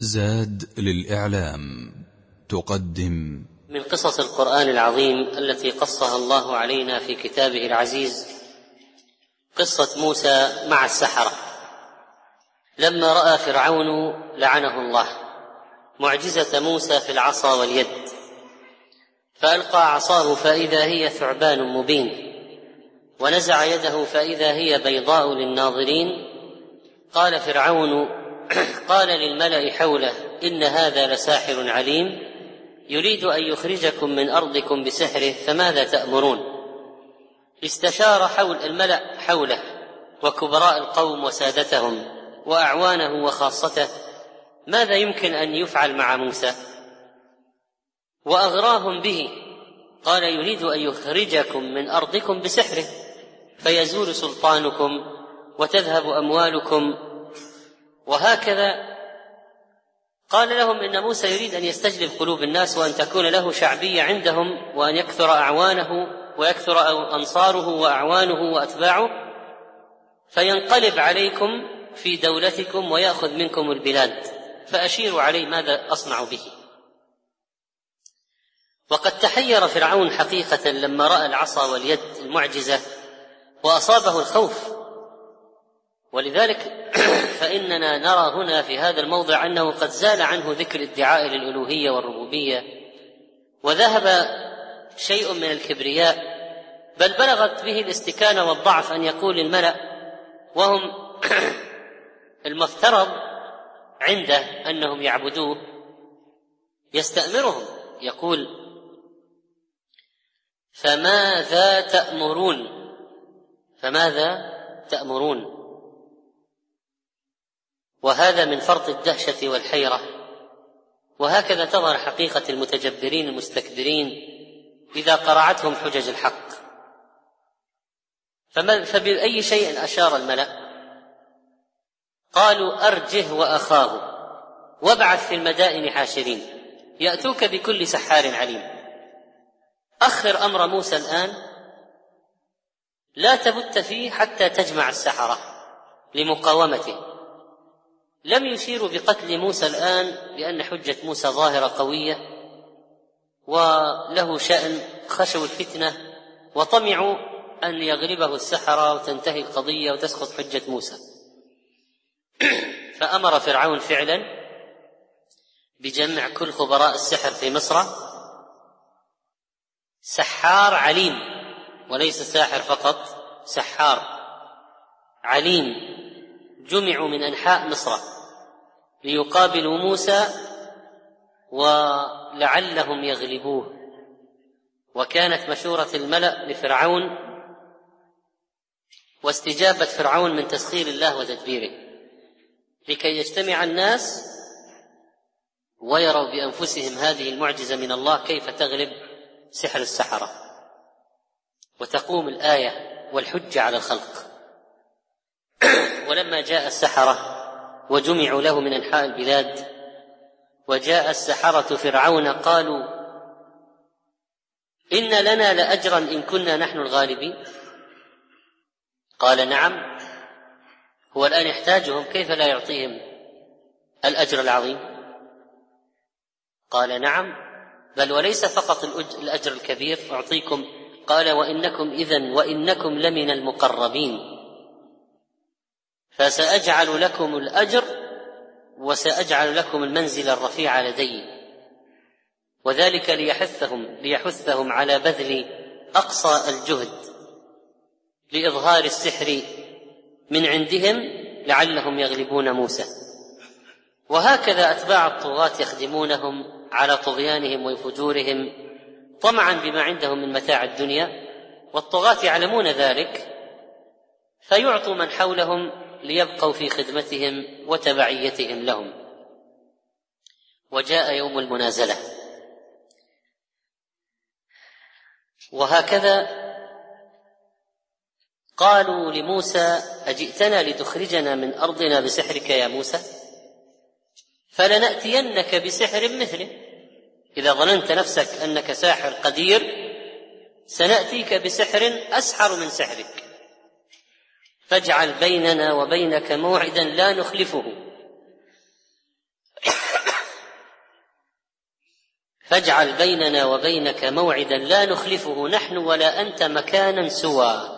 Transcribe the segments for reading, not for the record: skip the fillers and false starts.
زاد للإعلام تقدم من قصص القرآن العظيم التي قصها الله علينا في كتابه العزيز قصة موسى مع السحرة. لما رأى فرعون لعنه الله معجزة موسى في العصا واليد، فألقى عصاه فإذا هي ثعبان مبين، ونزع يده فإذا هي بيضاء للناظرين. قال فرعون قال للملأ حوله إن هذا لساحر عليم يريد أن يخرجكم من أرضكم بسحره فماذا تأمرون؟ استشار الملأ حوله وكبراء القوم وسادتهم وأعوانه وخاصته ماذا يمكن أن يفعل مع موسى، وأغراهم به. قال يريد أن يخرجكم من أرضكم بسحره فيزول سلطانكم وتذهب أموالكم. وهكذا قال لهم إن موسى يريد أن يستجلب قلوب الناس وأن تكون له شعبية عندهم وأن يكثر أعوانه ويكثر أنصاره وأعوانه وأتباعه، فينقلب عليكم في دولتكم ويأخذ منكم البلاد، فأشيروا عليه ماذا أصنع به. وقد تحير فرعون حقيقة لما رأى العصا واليد المعجزة وأصابه الخوف. ولذلك فإننا نرى هنا في هذا الموضع أنه قد زال عنه ذكر ادعاء للألوهية والربوبية، وذهب شيء من الكبرياء، بل بلغت به الاستكانة والضعف أن يقول الملأ وهم المفترض عنده أنهم يعبدوه، يستأمرهم يقول فماذا تأمرون؟ وهذا من فرط الدهشة والحيرة. وهكذا تظهر حقيقة المتجبرين المستكبرين إذا قرعتهم حجج الحق. فبأي شيء أشار الملأ؟ قالوا أرجه وأخاه وابعث في المدائن حاشرين يأتوك بكل سحار عليم. أخر أمر موسى الآن، لا تبت فيه حتى تجمع السحرة لمقاومته. لم يشيروا بقتل موسى الآن لأن حجة موسى ظاهرة قوية وله شأن، خشوا الفتنة وطمعوا أن يغلبه السحرة وتنتهي القضية وتسقط حجة موسى. فأمر فرعون فعلا بجمع كل خبراء السحر في مصر، سحار عليم وليس ساحر فقط، سحار عليم جمعوا من أنحاء مصر ليقابلوا موسى ولعلهم يغلبوه. وكانت مشورة الملأ لفرعون واستجابة فرعون من تسخير الله وتدبيره لكي يجتمع الناس ويروا بأنفسهم هذه المعجزة من الله كيف تغلب سحر السحرة وتقوم الآية والحجة على الخلق. ولما جاء السحرة وجمعوا له من أنحاء البلاد وجاء السحرة فرعون قالوا إن لنا لأجرا إن كنا نحن الغالبين. قال نعم، هو الآن يحتاجهم كيف لا يعطيهم الأجر العظيم؟ قال نعم، بل وليس فقط الأجر الكبير أعطيكم، قال وإنكم لمن المقربين، فسأجعل لكم الأجر وسأجعل لكم المنزل الرفيع لدي. وذلك ليحثهم على بذل أقصى الجهد لإظهار السحر من عندهم لعلهم يغلبون موسى. وهكذا أتباع الطغاة يخدمونهم على طغيانهم وفجورهم طمعا بما عندهم من متاع الدنيا، والطغاة يعلمون ذلك فيعطوا من حولهم ليبقوا في خدمتهم وتبعيتهم لهم. وجاء يوم المنازلة. وهكذا قالوا لموسى أجئتنا لتخرجنا من أرضنا بسحرك يا موسى؟ فلنأتينك بسحر مثله، إذا ظننت نفسك أنك ساحر قدير سنأتيك بسحر أسحر من سحرك، فاجعل بيننا وبينك موعدا لا نخلفه فاجعل بيننا وبينك موعدا لا نخلفه نحن ولا أنت مكانا سوى.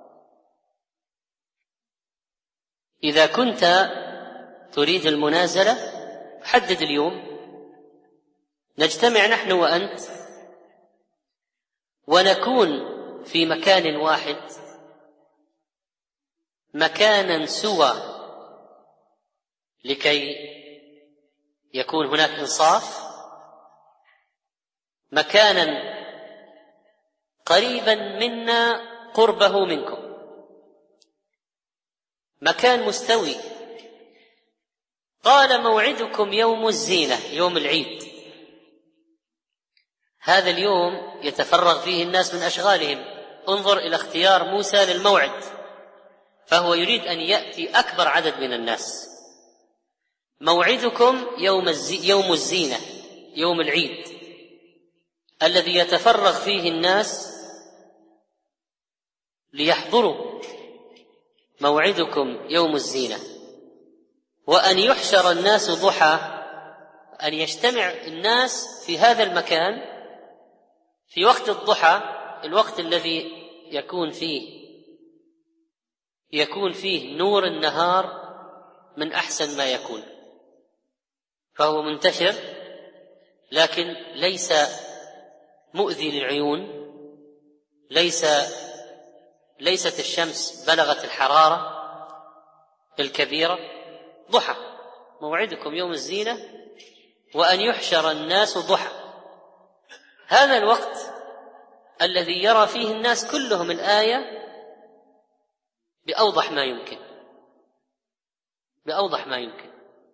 إذا كنت تريد المنازلة حدد اليوم، نجتمع نحن وأنت ونكون في مكان واحد، مكانا سوى، لكي يكون هناك إنصاف، مكانا قريبا منا قربه منكم، مكان مستوي. قال موعدكم يوم الزينة، يوم العيد، هذا اليوم يتفرغ فيه الناس من أشغالهم. انظر إلى اختيار موسى للموعد، فهو يريد أن يأتي أكبر عدد من الناس. موعدكم يوم الزينة، يوم العيد الذي يتفرغ فيه الناس ليحضروا. موعدكم يوم الزينة، وأن يحشر الناس ضحى، أن يجتمع الناس في هذا المكان في وقت الضحى، الوقت الذي يكون فيه نور النهار من أحسن ما يكون، فهو منتشر لكن ليس مؤذي للعيون، ليست الشمس بلغت الحرارة الكبيرة. ضحى، موعدكم يوم الزينة وأن يحشر الناس ضحى، هذا الوقت الذي يرى فيه الناس كلهم الآية بأوضح ما يمكن.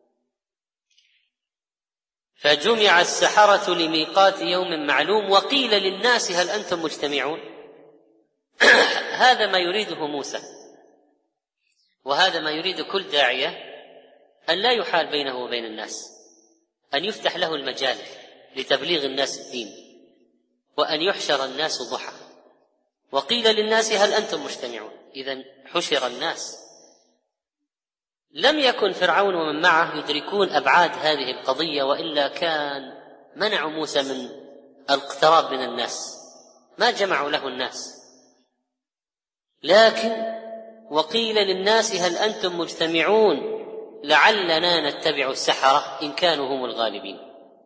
فجمع السحرة لميقات يوم معلوم وقيل للناس هل أنتم مجتمعون. هذا ما يريده موسى، وهذا ما يريد كل داعية، أن لا يحال بينه وبين الناس، أن يفتح له المجال لتبليغ الناس الدين، وأن يحشر الناس ضحى. وقيل للناس هل أنتم مجتمعون، إذن حشر الناس. لم يكن فرعون ومن معه يدركون أبعاد هذه القضية، وإلا كان منعوا موسى من الاقتراب من الناس، ما جمعوا له الناس. لكن وقيل للناس هل أنتم مجتمعون لعلنا نتبع السحرة إن كانوا هم الغالبين.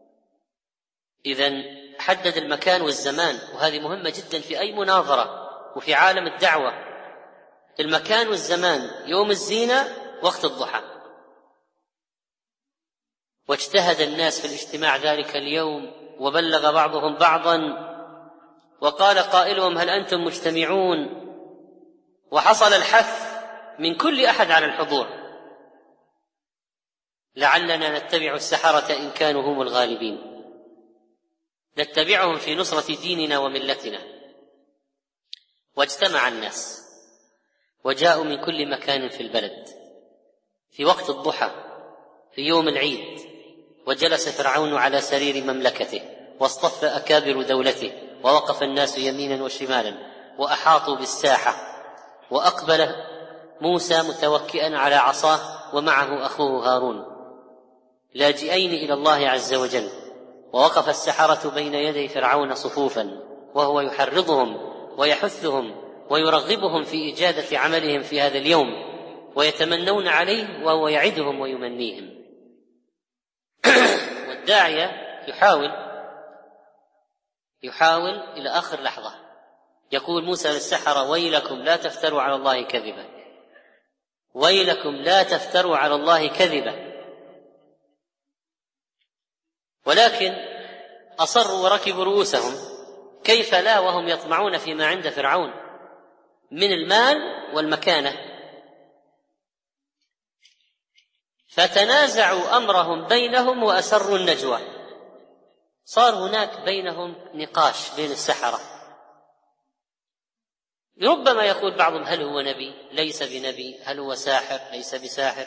إذن حدد المكان والزمان، وهذه مهمة جدا في أي مناظرة وفي عالم الدعوة. المكان والزمان يوم الزينة وقت الضحى. واجتهد الناس في الاجتماع ذلك اليوم، وبلغ بعضهم بعضا، وقال قائلهم هل أنتم مجتمعون، وحصل الحث من كل أحد على الحضور، لعلنا نتبع السحرة إن كانوا هم الغالبين، نتبعهم في نصرة ديننا وملتنا. واجتمع الناس وجاءوا من كل مكان في البلد في وقت الضحى في يوم العيد، وجلس فرعون على سرير مملكته، واصطف أكابر دولته، ووقف الناس يمينا وشمالا، وأحاطوا بالساحة. وأقبل موسى متوكئا على عصاه ومعه أخوه هارون لاجئين إلى الله عز وجل. ووقف السحرة بين يدي فرعون صفوفا، وهو يحرضهم ويحثهم ويرغبهم في إجادة عملهم في هذا اليوم، ويتمنون عليه وهو يعدهم ويمنيهم. والداعية يحاول إلى آخر لحظة. يقول موسى للسحرة ويلكم لا تفتروا على الله كذبا، ويلكم لا تفتروا على الله كذبا. ولكن أصروا وركبوا رؤوسهم، كيف لا وهم يطمعون فيما عند فرعون من المال والمكانة. فتنازعوا أمرهم بينهم وأسروا النجوى. صار هناك بينهم نقاش بين السحرة. ربما يقول بعضهم هل هو نبي ليس بنبي، هل هو ساحر ليس بساحر،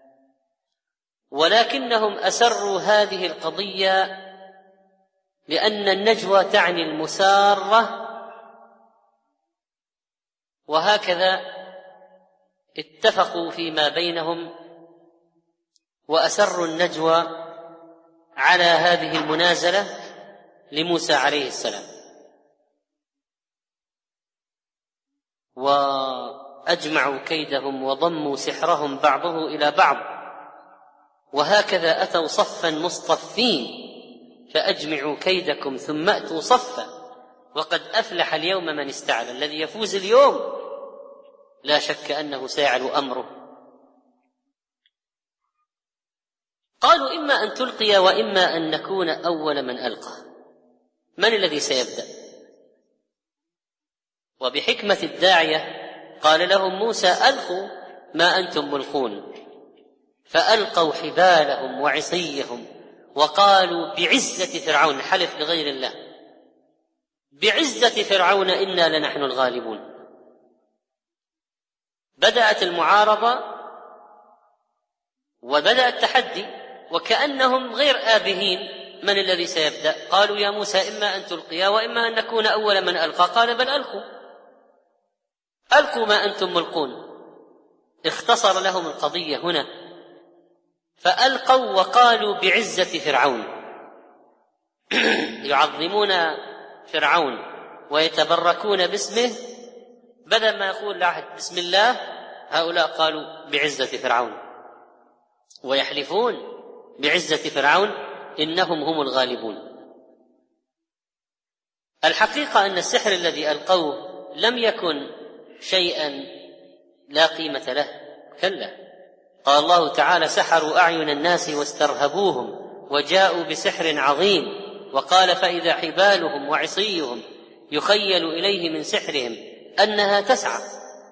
ولكنهم أسروا هذه القضية لأن النجوى تعني المسارة، وهكذا اتفقوا فيما بينهم وأسروا النجوى على هذه المنازلة لموسى عليه السلام، وأجمعوا كيدهم وضموا سحرهم بعضه إلى بعض، وهكذا أتوا صفا مصطفين فأجمعوا كيدكم ثم أتوا صفا وقد أفلح اليوم من استعلى. الذي يفوز اليوم لا شك أنه سيعلو أمره. قالوا إما أن تلقي وإما أن نكون أول من ألقى. من الذي سيبدأ؟ وبحكمة الداعية قال لهم موسى ألقوا ما أنتم ملقون، فألقوا حبالهم وعصيهم وقالوا بعزة فرعون، حلف بغير الله، بعزة فرعون إنا لنحن الغالبون. بدأت المعارضة وبدأ التحدي وكأنهم غير آبهين. من الذي سيبدأ؟ قالوا يا موسى إما أن تلقيا وإما أن نكون أول من ألقى. قال بل ألقوا ما أنتم ملقون. اختصر لهم القضية هنا، فألقوا وقالوا بعزة فرعون. يعظمون فرعون ويتبركون باسمه، بدل ما يقول لاحد بسم الله، هؤلاء قالوا بعزة فرعون، ويحلفون بعزة فرعون إنهم هم الغالبون. الحقيقة أن السحر الذي ألقوه لم يكن شيئا لا قيمة له، كلا. قال الله تعالى سحروا أعين الناس واسترهبوهم وجاءوا بسحر عظيم، وقال فإذا حبالهم وعصيهم يخيل إليه من سحرهم أنها تسعى.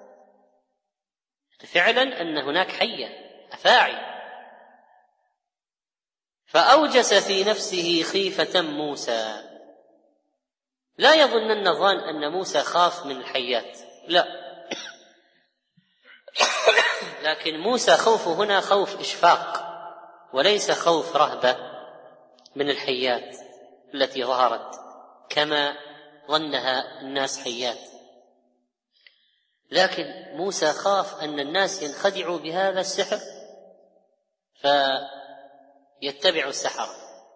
فعلا أن هناك حية أفاعي. فأوجس في نفسه خيفة موسى. لا يظنن الظان أن موسى خاف من الحيات، لا، لكن موسى خوفه هنا خوف إشفاق وليس خوف رهبة من الحيات التي ظهرت كما ظنها الناس حيات. لكن موسى خاف أن الناس ينخدعوا بهذا السحر فيتبعوا السحرة.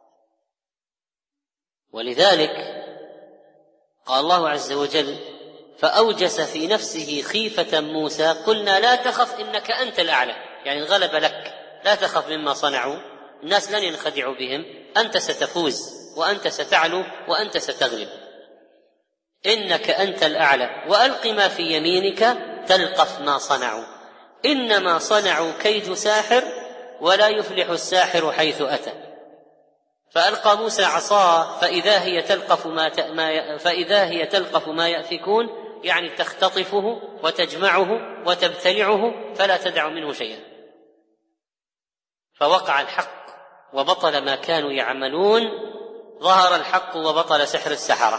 ولذلك قال الله عز وجل فأوجس في نفسه خيفة موسى قلنا لا تخف إنك أنت الأعلى، يعني الغلب لك، لا تخف مما صنعوا، الناس لن ينخدعوا بهم، أنت ستفوز وأنت ستعلو وأنت ستغلب، إنك أنت الأعلى، وألق ما في يمينك تلقف ما صنعوا إنما صنعوا كيد ساحر ولا يفلح الساحر حيث أتى. فألقى موسى عصاه فإذا هي تلقف ما يأفكون، يعني تختطفه وتجمعه وتبتلعه فلا تدع منه شيئا. فوقع الحق وبطل ما كانوا يعملون، ظهر الحق وبطل سحر السحرة.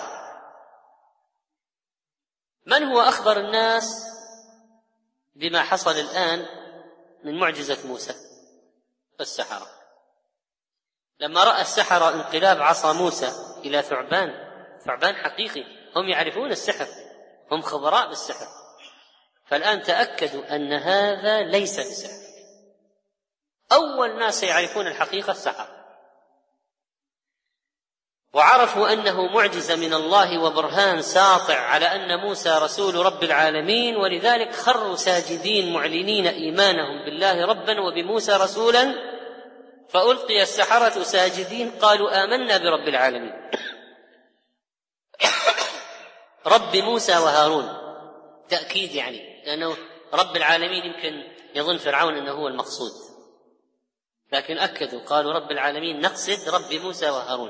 من هو أخبر الناس بما حصل الآن من معجزة موسى؟ السحرة. لما رأى السحرة انقلاب عصا موسى إلى ثعبان حقيقي، هم يعرفون السحر، هم خبراء بالسحر، فالآن تأكدوا أن هذا ليس بسحر. أول ناس يعرفون الحقيقة السحرة، وعرفوا أنه معجزة من الله وبرهان ساطع على أن موسى رسول رب العالمين، ولذلك خروا ساجدين معلنين إيمانهم بالله ربا وبموسى رسولا. فألقي السحرة ساجدين قالوا آمنا برب العالمين رب موسى وهارون. تأكيد يعني، لأنه رب العالمين يمكن يظن فرعون أنه هو المقصود، لكن أكدوا قالوا رب العالمين نقصد رب موسى وهارون.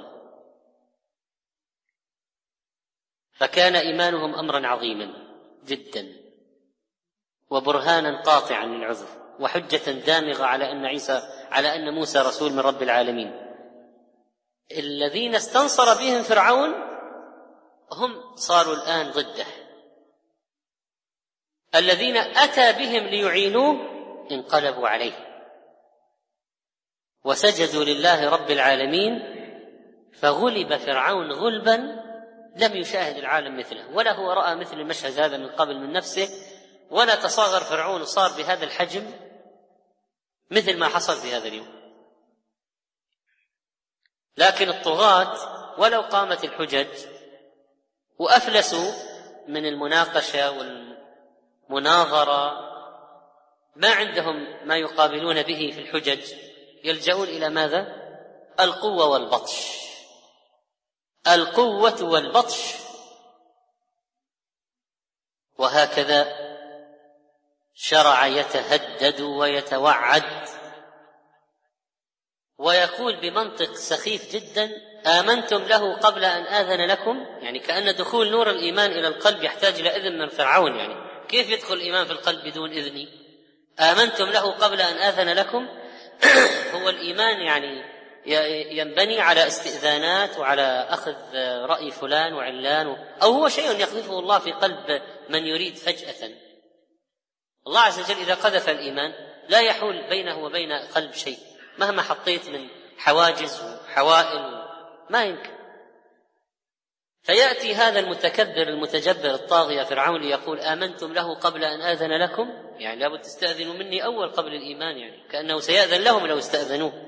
فكان إيمانهم أمرا عظيما جدا وبرهانا قاطعا للعذر وحجة دامغة على أن موسى رسول من رب العالمين. الذين استنصر بهم فرعون هم صاروا الآن ضده، الذين أتى بهم ليعينوه انقلبوا عليه وسجدوا لله رب العالمين، فغلب فرعون غلبا لم يشاهد العالم مثله، ولا هو رأى مثل المشهد هذا من قبل من نفسه، ولا تصاغر فرعون وصار بهذا الحجم مثل ما حصل في هذا اليوم. لكن الطغاة ولو قامت الحجج وأفلسوا من المناقشة والمناظرة، ما عندهم ما يقابلون به في الحجج، يلجؤون إلى ماذا؟ القوة والبطش، القوة والبطش. وهكذا شرع يتهدد ويتوعد ويقول بمنطق سخيف جدا: آمنتم له قبل أن آذن لكم. يعني كأن دخول نور الإيمان إلى القلب يحتاج إلى إذن من فرعون. يعني كيف يدخل الإيمان في القلب بدون إذني؟ آمنتم له قبل أن آذن لكم. هو الإيمان يعني ينبني على استئذانات وعلى أخذ رأي فلان وعلان، أو هو شيء يقذفه الله في قلب من يريد فجأة. الله عز وجل إذا قذف الإيمان لا يحول بينه وبين قلب شيء، مهما حطيت من حواجز وحوائل ما يمكن. فيأتي هذا المتكبر المتجبر الطاغية فرعون ليقول: آمنتم له قبل أن آذن لكم، يعني لابد تستأذنوا مني أول قبل الإيمان، يعني كأنه سيأذن لهم لو استأذنوه.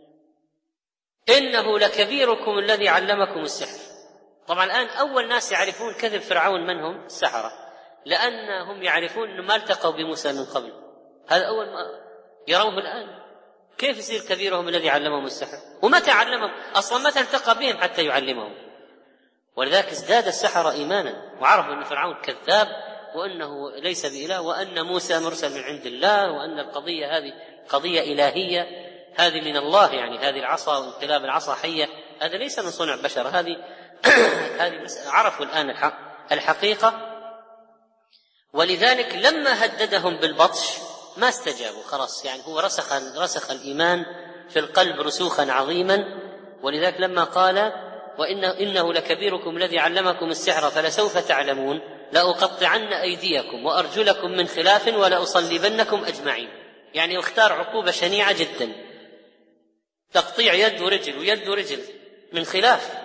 إنه لكبيركم الذي علمكم السحر. طبعا الآن أول ناس يعرفون كذب فرعون من هم؟ السحرة، لأنهم يعرفون أنه ما التقوا بموسى من قبل. هذا أول ما يروه الآن. كيف يصير كبيرهم الذي علمهم السحر؟ ومتى علمهم؟ أصلا متى التقى بهم حتى يعلمهم؟ ولذلك ازداد السحرة إيمانا وعرفوا أن فرعون كذاب وأنه ليس بإله، وأن موسى مرسل من عند الله، وأن القضية هذه قضية إلهية، هذه من الله. يعني هذه العصا وانقلاب العصا حية هذا ليس من صنع بشر، هذه مسألة. عرفوا الآن الحقيقة. ولذلك لما هددهم بالبطش ما استجابوا، خلاص يعني هو رسخ الإيمان في القلب رسوخا عظيما. ولذلك لما قال: إنه لكبيركم الذي علمكم السحر فلسوف تعلمون لأقطعن أيديكم وأرجلكم من خلاف ولأصلبنكم أجمعين. يعني اختار عقوبة شنيعة جدا، تقطيع يد ورجل ويد ورجل من خلاف.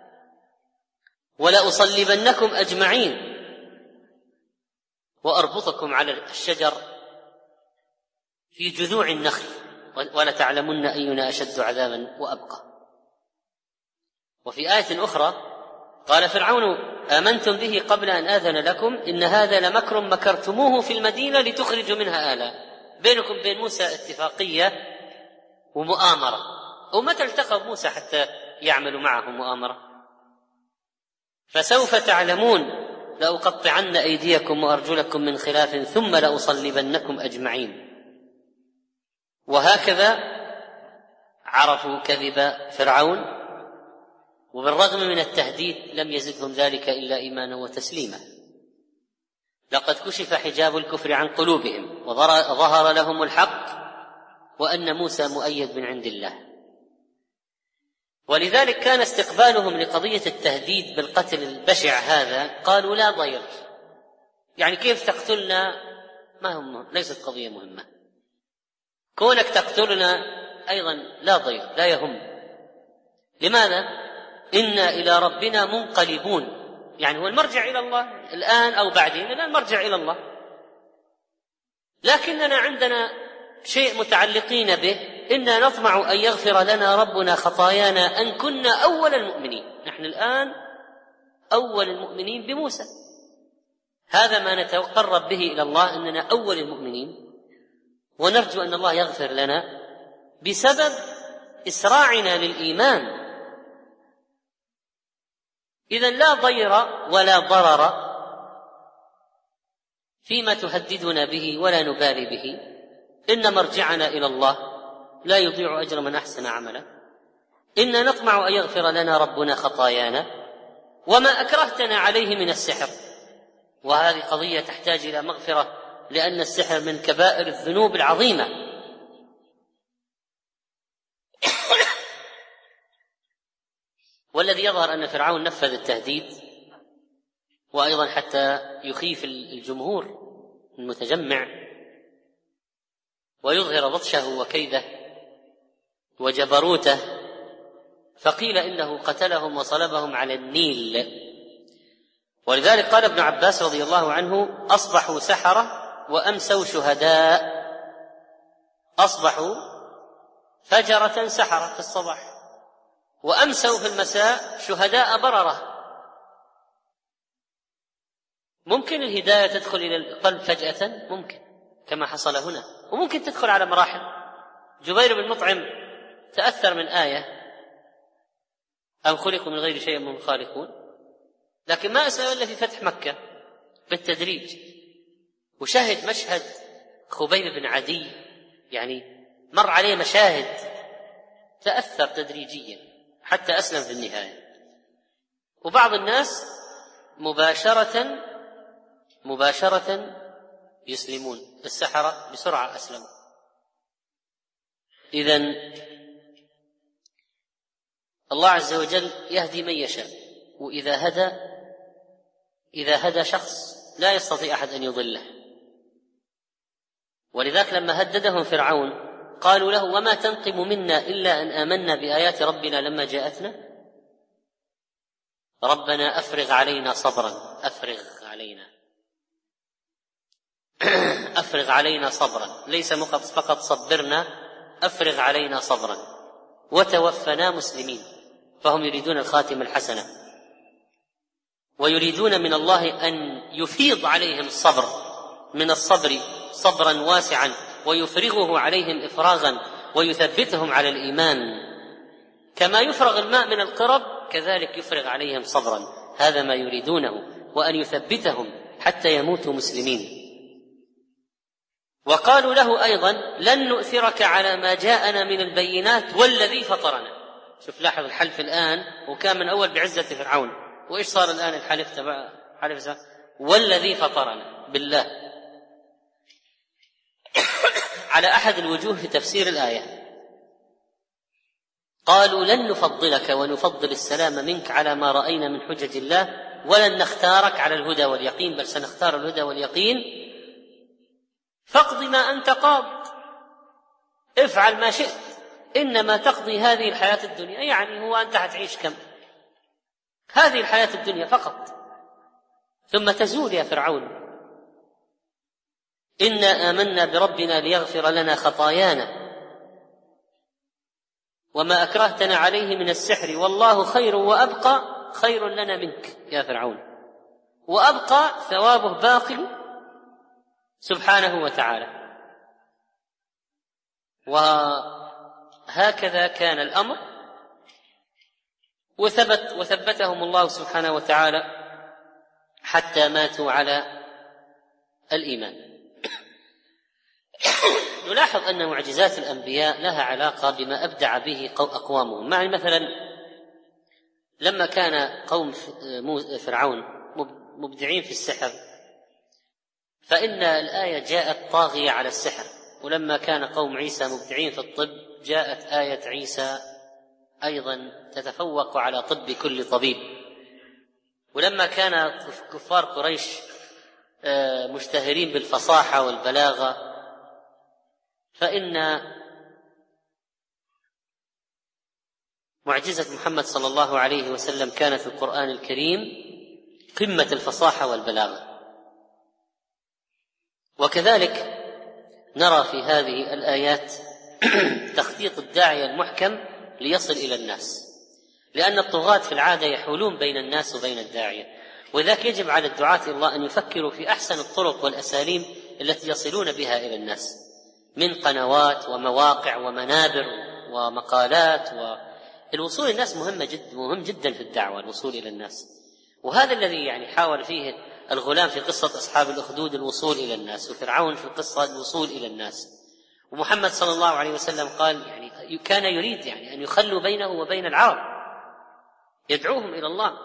ولأصلبنكم أجمعين وأربطكم على الشجر في جذوع النخل ولتعلمن أينا أشد عذابا وأبقى. وفي آية أخرى قال فرعون: آمنتم به قبل أن آذن لكم إن هذا لمكر مكرتموه في المدينة لتخرجوا منها آلا. بينكم بين موسى اتفاقية ومؤامرة، ومتى التقى موسى حتى يعملوا معه مؤامرة؟ فسوف تعلمون لأقطعن أيديكم وأرجلكم من خلاف ثم لأصلبنكم أجمعين. وهكذا عرفوا كذب فرعون، وبالرغم من التهديد لم يزدهم ذلك إلا إيمانا وتسليما. لقد كشف حجاب الكفر عن قلوبهم وظهر لهم الحق وأن موسى مؤيد من عند الله. ولذلك كان استقبالهم لقضية التهديد بالقتل البشع هذا قالوا: لا ضير، يعني كيف تقتلنا ما هم، ليست قضية مهمة، كونك تقتلنا أيضا لا ضير، لا يهم. لماذا؟ إنا إلى ربنا منقلبون، يعني هو المرجع إلى الله الآن أو بعدين، الآن المرجع إلى الله، لكننا عندنا شيء متعلقين به، إنا نطمع أن يغفر لنا ربنا خطايانا أن كنا أول المؤمنين. نحن الآن أول المؤمنين بموسى، هذا ما نتقرب به إلى الله، أننا أول المؤمنين، ونرجو أن الله يغفر لنا بسبب إسراعنا للإيمان. إذن لا ضير ولا ضرر فيما تهددنا به ولا نبالي به، إن مرجعنا إلى الله لا يضيع أجر من أحسن عملا. إنا نطمع أن يغفر لنا ربنا خطايانا وما أكرهتنا عليه من السحر. وهذه قضية تحتاج إلى مغفرة، لأن السحر من كبائر الذنوب العظيمة. والذي يظهر أن فرعون نفذ التهديد، وأيضا حتى يخيف الجمهور المتجمع ويظهر بطشه وكيده وجبروته، فقيل إنه قتلهم وصلبهم على النيل. ولذلك قال ابن عباس رضي الله عنه: أصبحوا سحرة وأمسوا شهداء. أصبحوا فجرة سحرة في الصباح، وأمسوا في المساء شهداء بررة. ممكن الهداية تدخل إلى القلب فجأة، ممكن كما حصل هنا، وممكن تدخل على مراحل. جبير بن مطعم تأثر من آية أم خلقوا من غير شيء من خالقون، لكن ما أسلم إلا في فتح مكة بالتدريج، وشهد مشهد خبيب بن عدي، يعني مر عليه مشاهد، تأثر تدريجيا حتى أسلم في النهاية. وبعض الناس مباشرة يسلمون، السحرة بسرعة أسلموا. إذن الله عز وجل يهدي من يشاء، وإذا هدى شخص لا يستطيع أحد أن يضله. ولذلك لما هددهم فرعون قالوا له وما تنقم منا إلا أن آمنا بآيات ربنا لما جاءتنا ربنا أفرغ علينا صبرا. أفرغ علينا صبرا، ليس فقط صبرنا، أفرغ علينا صبرا وتوفنا مسلمين. فهم يريدون الخاتمة الحسنة، ويريدون من الله أن يفيض عليهم الصبر، من الصبر صبرا واسعا، ويفرغه عليهم إفراغا، ويثبتهم على الإيمان. كما يفرغ الماء من القرب كذلك يفرغ عليهم صبرا، هذا ما يريدونه، وأن يثبتهم حتى يموتوا مسلمين. وقالوا له أيضا لن نؤثرك على ما جاءنا من البينات والذي فطرنا. شوف، لاحظ الحلف الآن، وكان من أول بعزة فرعون، وإيش صار الآن الحلف تبع حلف والذي فطرنا بالله. على أحد الوجوه في تفسير الآية قالوا لن نفضلك ونفضل السلام منك على ما رأينا من حجج الله، ولن نختارك على الهدى واليقين، بل سنختار الهدى واليقين. فاقض ما أنت قاض، افعل ما شئت، إنما تقضي هذه الحياة الدنيا. يعني هو أنت هتعيش كم؟ هذه الحياة الدنيا فقط، ثم تزول يا فرعون. إنا آمنا بربنا ليغفر لنا خطايانا وما أكرهتنا عليه من السحر والله خير وأبقى، خير لنا منك يا فرعون، وأبقى ثوابه باقي سبحانه وتعالى. وهكذا كان الأمر، وثبتهم الله سبحانه وتعالى حتى ماتوا على الإيمان. نلاحظ أن معجزات الأنبياء لها علاقة بما أبدع به أقوامهم. يعني مثلا لما كان قوم فرعون مبدعين في السحر، فإن الآية جاءت طاغية على السحر، ولما كان قوم عيسى مبدعين في الطب جاءت آية عيسى أيضا تتفوق على طب كل طبيب. ولما كان كفار قريش مشتهرين بالفصاحة والبلاغة، فإن معجزة محمد صلى الله عليه وسلم كانت في القرآن الكريم قمة الفصاحة والبلاغة. وكذلك نرى في هذه الآيات تخطيط الداعية المحكم ليصل إلى الناس، لأن الطغاة في العادة يحولون بين الناس وبين الداعية، وذاك يجب على الدعاة إلى الله أن يفكروا في أحسن الطرق والأساليب التي يصلون بها إلى الناس، من قنوات ومواقع ومنابر ومقالات. والوصول إلى الناس مهم جدا في الدعوة، الوصول إلى الناس. وهذا الذي يعني حاول فيه الغلام في قصة أصحاب الأخدود الوصول إلى الناس، وفرعون في القصة الوصول إلى الناس. ومحمد صلى الله عليه وسلم قال يعني كان يريد يعني أن يخلوا بينه وبين العرب، يدعوهم إلى الله.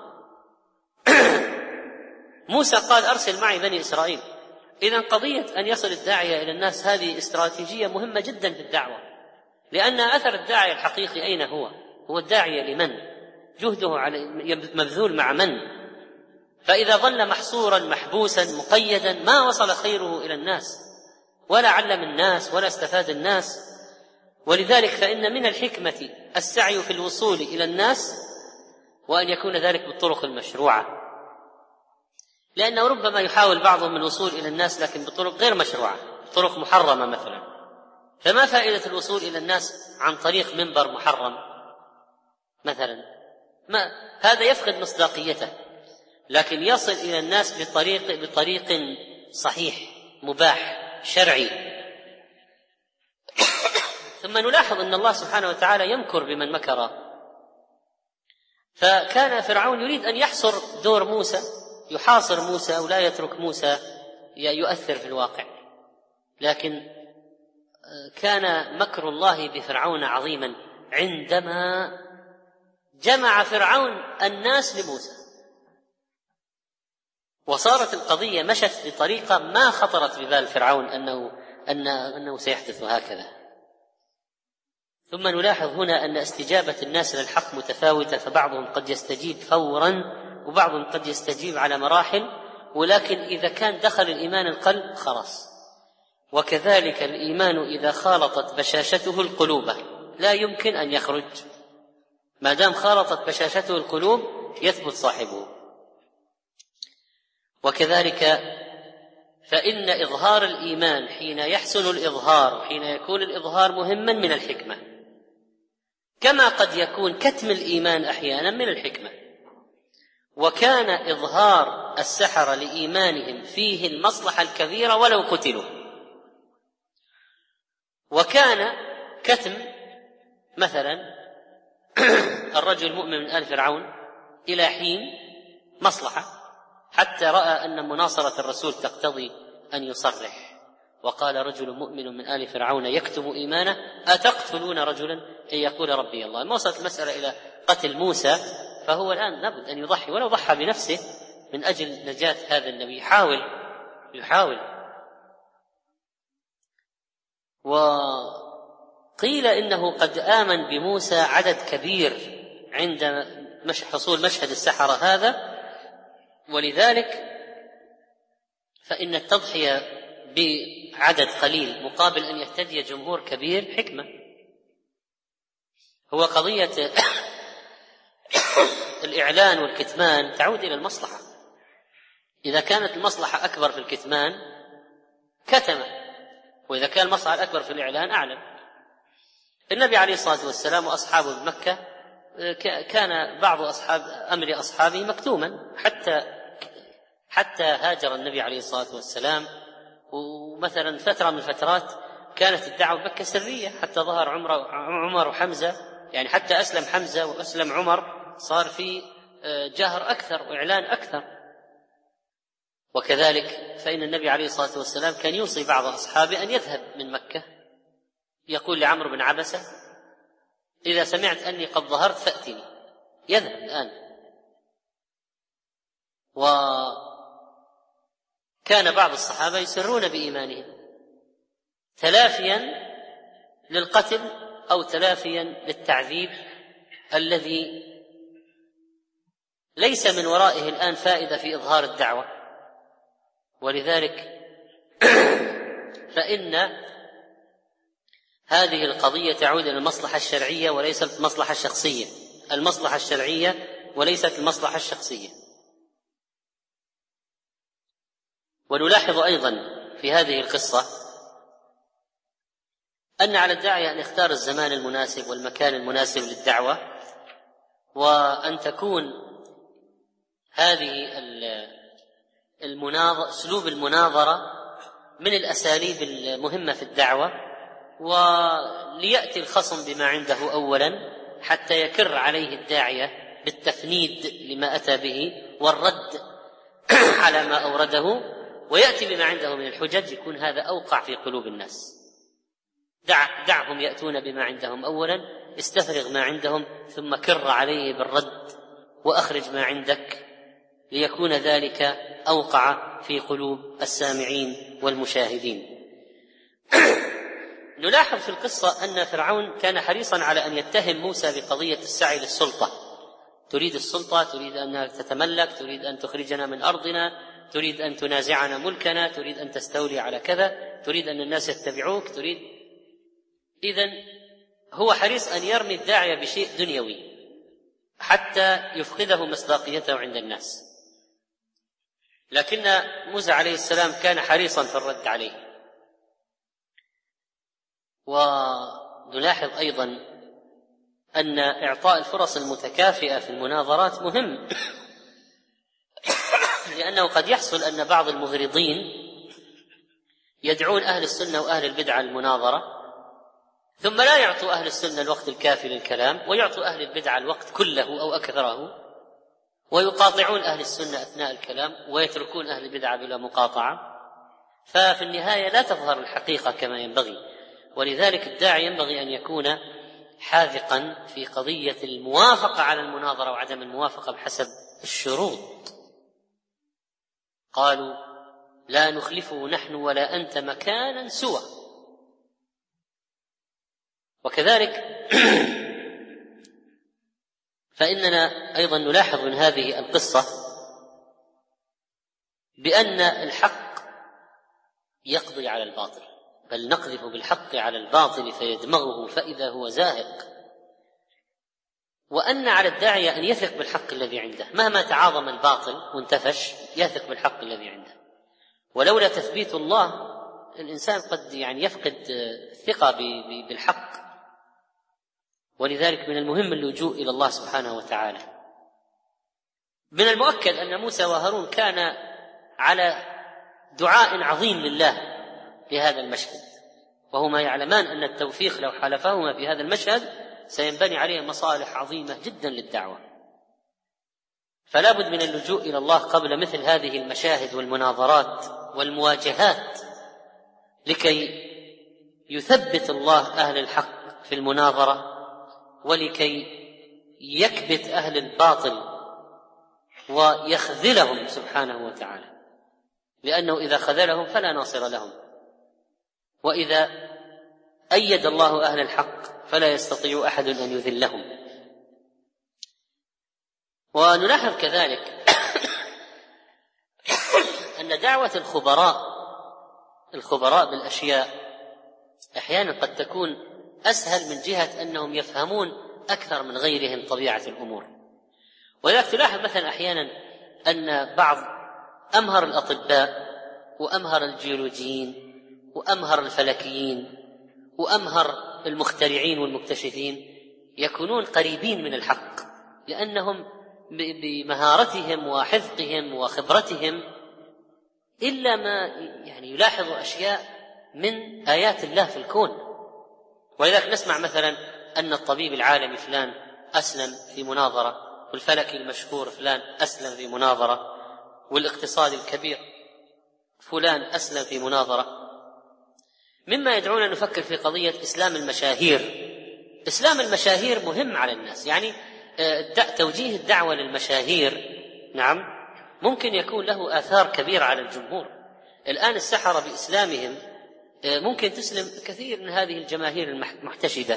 موسى قال أرسل معي بني إسرائيل. إذن قضية أن يصل الداعية إلى الناس هذه استراتيجية مهمة جدا في الدعوة، لأن أثر الداعية الحقيقي أين هو الداعية لمن؟ جهده مبذول مع من؟ فإذا ظل محصورا محبوسا مقيدا ما وصل خيره إلى الناس، ولا علم الناس ولا استفاد الناس. ولذلك فإن من الحكمة السعي في الوصول إلى الناس، وأن يكون ذلك بالطرق المشروعة، لأنه ربما يحاول بعضهم الوصول إلى الناس لكن بطرق غير مشروعة، طرق محرمة مثلا. فما فائدة الوصول إلى الناس عن طريق منبر محرم مثلا، هذا يفقد مصداقيته، لكن يصل إلى الناس بطريق صحيح مباح شرعي. ثم نلاحظ أن الله سبحانه وتعالى يمكر بمن مكر، فكان فرعون يريد أن يحصر دور موسى، يحاصر موسى أو لا يترك موسى يؤثر في الواقع، لكن كان مكر الله بفرعون عظيما عندما جمع فرعون الناس لموسى، وصارت القضية مشت بطريقة ما خطرت ببال فرعون أنه سيحدث هكذا. ثم نلاحظ هنا أن استجابة الناس للحق متفاوتة، فبعضهم قد يستجيب فورا وبعضهم قد يستجيب على مراحل، ولكن إذا كان دخل الإيمان القلب خلاص. وكذلك الإيمان إذا خالطت بشاشته القلوب لا يمكن أن يخرج، ما دام خالطت بشاشته القلوب يثبت صاحبه. وكذلك فإن إظهار الإيمان حين يحسن الإظهار، حين يكون الإظهار مهما من الحكمة، كما قد يكون كتم الإيمان أحيانا من الحكمة. وكان إظهار السحرة لإيمانهم فيه المصلحة الكبيرة ولو قتلوا، وكان كتم مثلا الرجل المؤمن من آل فرعون إلى حين مصلحة، حتى رأى أن مناصرة الرسول تقتضي أن يصرح، وقال رجل مؤمن من آل فرعون يكتم إيمانه أتقتلون رجلا أن يقول ربي الله. ما وصلت المسألة إلى قتل موسى، فهو الآن لابد أن يضحي، ولو ضحى بنفسه من أجل نجاة هذا النبي، يحاول. وقيل إنه قد آمن بموسى عدد كبير عند حصول مشهد السحرة هذا، ولذلك فإن التضحية بعدد قليل مقابل أن يهتدي جمهور كبير حكمة. هو قضية الإعلان والكتمان تعود إلى المصلحة، إذا كانت المصلحة أكبر في الكتمان كتم، وإذا كان المصلحة الأكبر في الإعلان أعلن. النبي عليه الصلاة والسلام وأصحابه بمكة كان بعض أمر أصحابه مكتوما حتى هاجر النبي عليه الصلاة والسلام، ومثلا فترة من الفترات كانت الدعوة بمكة سرية حتى ظهر عمر وحمزة، يعني حتى أسلم حمزة وأسلم عمر صار في جهر أكثر وإعلان أكثر. وكذلك فإن النبي عليه الصلاة والسلام كان يوصي بعض أصحابه أن يذهب من مكة، يقول لعمرو بن عبسة إذا سمعت أني قد ظهرت فأتني، يذهب الآن. وكان بعض الصحابة يسرون بإيمانهم تلافيا للقتل أو تلافيا للتعذيب الذي ليس من ورائه الآن فائدة في إظهار الدعوة. ولذلك فإن هذه القضية تعود إلى المصلحة الشرعية وليست المصلحة الشخصية، المصلحة الشرعية وليست المصلحة الشخصية. ونلاحظ أيضا في هذه القصة أن على الداعية أن يختار الزمان المناسب والمكان المناسب للدعوة، وأن تكون هذه أسلوب المناظرة من الأساليب المهمة في الدعوة، وليأتي الخصم بما عنده أولا حتى يكر عليه الداعية بالتفنيد لما أتى به والرد على ما أورده، ويأتي بما عنده من الحجج، يكون هذا أوقع في قلوب الناس. دعهم يأتون بما عندهم أولا، استفرغ ما عندهم ثم كر عليه بالرد وأخرج ما عندك، ليكون ذلك أوقع في قلوب السامعين والمشاهدين. نلاحظ في القصة أن فرعون كان حريصا على أن يتهم موسى بقضية السعي للسلطة، تريد السلطة، تريد أن تتملك، تريد أن تخرجنا من أرضنا، تريد أن تنازعنا ملكنا، تريد أن تستولي على كذا، تريد أن الناس يتبعوك، إذن هو حريص أن يرمي الداعية بشيء دنيوي حتى يفقده مصداقيته عند الناس. لكن موسى عليه السلام كان حريصا في الرد عليه. ونلاحظ أيضا أن إعطاء الفرص المتكافئة في المناظرات مهم، لأنه قد يحصل أن بعض المغرضين يدعون أهل السنة وأهل البدعة المناظرة، ثم لا يعطوا أهل السنة الوقت الكافي للكلام، ويعطوا أهل البدعة الوقت كله أو أكثره، ويقاطعون أهل السنة أثناء الكلام ويتركون أهل البدعة بلا مقاطعة، ففي النهاية لا تظهر الحقيقة كما ينبغي. ولذلك الداعي ينبغي أن يكون حاذقا في قضية الموافقة على المناظرة وعدم الموافقة بحسب الشروط. قالوا لا نخلفه نحن ولا أنت مكانا سوى. وكذلك فإننا أيضا نلاحظ من هذه القصة بأن الحق يقضي على الباطل، بل نقذف بالحق على الباطل فيدمغه فإذا هو زاهق، وأن على الداعية أن يثق بالحق الذي عنده مهما تعاظم الباطل وانتفش، يثق بالحق الذي عنده. ولولا تثبيت الله الإنسان قد يفقد الثقة بالحق. ولذلك من المهم اللجوء إلى الله سبحانه وتعالى. من المؤكد أن موسى وهارون كان على دعاء عظيم لله لهذا المشهد، وهما يعلمان أن التوفيق لو حالفهما في هذا المشهد سينبني عليه مصالح عظيمة جدا للدعوة. فلا بد من اللجوء إلى الله قبل مثل هذه المشاهد والمناظرات والمواجهات، لكي يثبت الله أهل الحق في المناظرة، ولكي يكبت أهل الباطل ويخذلهم سبحانه وتعالى، لأنه إذا خذلهم فلا ناصر لهم، وإذا أيد الله أهل الحق فلا يستطيع أحد أن يذلهم. ونلاحظ كذلك أن دعوة الخبراء بالأشياء أحيانا قد تكون أسهل من جهة أنهم يفهمون أكثر من غيرهم طبيعة الأمور. ولذلك تلاحظ مثلا أحيانا أن بعض أمهر الأطباء وأمهر الجيولوجيين وأمهر الفلكيين وأمهر المخترعين والمكتشفين يكونون قريبين من الحق، لأنهم بمهارتهم وحفظهم وخبرتهم إلا ما يلاحظوا أشياء من آيات الله في الكون. ولذلك نسمع مثلا أن الطبيب العالمي فلان أسلم في مناظرة، والفلكي المشهور فلان أسلم في مناظرة، والاقتصادي الكبير فلان أسلم في مناظرة، مما يدعونا نفكر في قضية إسلام المشاهير. إسلام المشاهير مهم على الناس، توجيه الدعوة للمشاهير نعم ممكن يكون له آثار كبيرة على الجمهور. الآن السحرة بإسلامهم ممكن تسلم كثير من هذه الجماهير المحتشدة.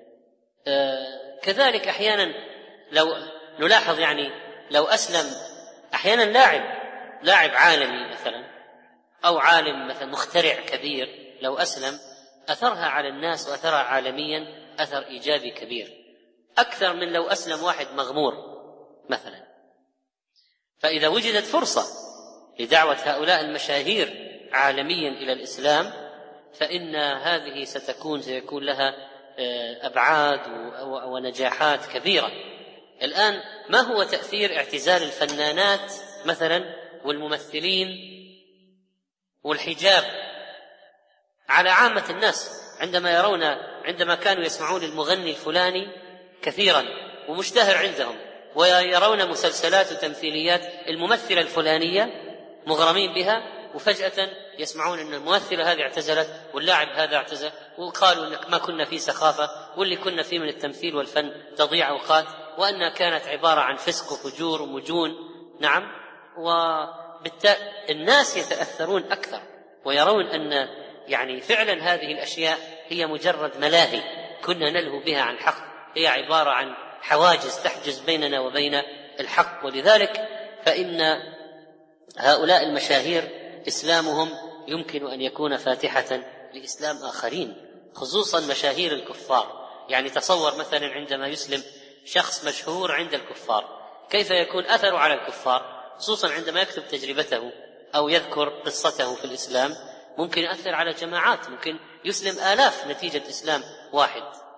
كذلك أحيانا لو نلاحظ لو أسلم أحيانا لاعب عالمي مثلا أو عالم مثلا مخترع كبير، لو أسلم أثرها على الناس وأثرها عالميا أثر إيجابي كبير أكثر من لو أسلم واحد مغمور مثلا. فإذا وجدت فرصة لدعوة هؤلاء المشاهير عالميا إلى الإسلام فإن هذه سيكون لها أبعاد ونجاحات كبيرة. الآن ما هو تأثير اعتزال الفنانات مثلا والممثلين والحجاب على عامة الناس، عندما كانوا يسمعون المغني الفلاني كثيرا ومشتهر عندهم، ويرون مسلسلات وتمثيليات الممثلة الفلانية مغرمين بها، وفجأة يسمعون أن الممثلة هذه اعتزلت واللاعب هذا اعتزل، وقالوا إنك ما كنا في سخافة، واللي كنا فيه من التمثيل والفن تضيع أوقات، وأنها كانت عبارة عن فسق وفجور ومجون. نعم، وبالتالي الناس يتأثرون أكثر ويرون أن فعلا هذه الأشياء هي مجرد ملاهي كنا نلهو بها عن حق، هي عبارة عن حواجز تحجز بيننا وبين الحق. ولذلك فإن هؤلاء المشاهير إسلامهم يمكن أن يكون فاتحة لإسلام آخرين، خصوصا مشاهير الكفار. تصور مثلا عندما يسلم شخص مشهور عند الكفار كيف يكون أثره على الكفار، خصوصا عندما يكتب تجربته أو يذكر قصته في الإسلام، ممكن يؤثر على جماعات، ممكن يسلم آلاف نتيجة إسلام واحد.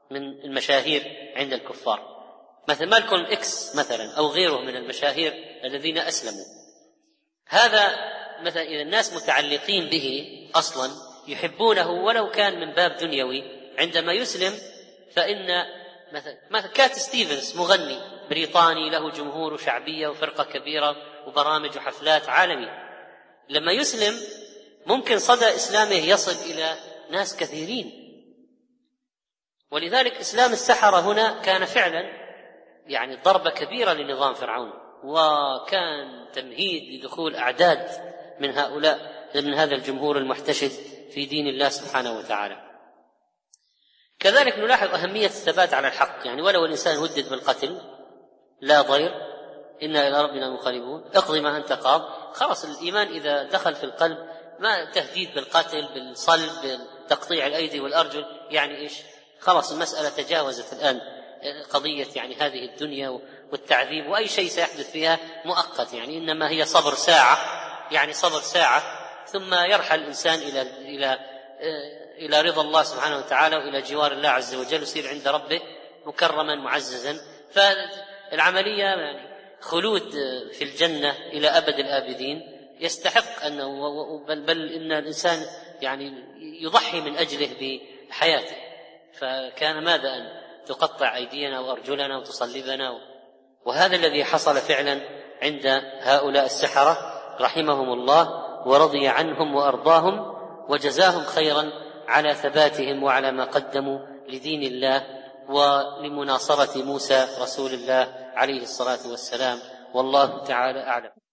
من المشاهير عند الكفار، مثل مالكولم إكس مثلا أو غيره من المشاهير الذين أسلموا. هذا مثلا إذا الناس متعلقين به أصلا يحبونه ولو كان من باب دنيوي، عندما يسلم فإن مثلا كات ستيفنز مغني بريطاني له جمهور وشعبية وفرقة كبيرة وبرامج وحفلات عالمي، لما يسلم ممكن صدى إسلامه يصل إلى ناس كثيرين. ولذلك إسلام السحرة هنا كان فعلا يعني ضربة كبيرة لنظام فرعون، وكان تمهيد لدخول أعداد من هؤلاء من هذا الجمهور المحتشد في دين الله سبحانه وتعالى. كذلك نلاحظ أهمية الثبات على الحق، يعني ولو الإنسان هدد بالقتل لا ضير، إنا إلى ربنا منقلبون، اقضي ما أنت قاض. خلاص الإيمان إذا دخل في القلب ما تهديد بالقتل بالصلب بتقطيع الأيدي والأرجل، يعني إيش، خلاص المسألة تجاوزت الآن قضية يعني هذه الدنيا والتعذيب، وأي شيء سيحدث فيها مؤقت، يعني إنما هي صبر ساعة، يعني صبر ساعة ثم يرحل الإنسان إلى رضا الله سبحانه وتعالى وإلى جوار الله عز وجل، يصير عند ربه مكرما معززا. فالعملية يعني خلود في الجنة إلى أبد الآبدين، يستحق أنه بل إن الإنسان يعني يضحي من أجله بحياته. فكان ماذا أن تقطع أيدينا وأرجلنا وتصلبنا، وهذا الذي حصل فعلا عند هؤلاء السحرة رحمهم الله ورضي عنهم وأرضاهم، وجزاهم خيرا على ثباتهم وعلى ما قدموا لدين الله ولمناصرة موسى رسول الله عليه الصلاة والسلام. والله تعالى أعلم.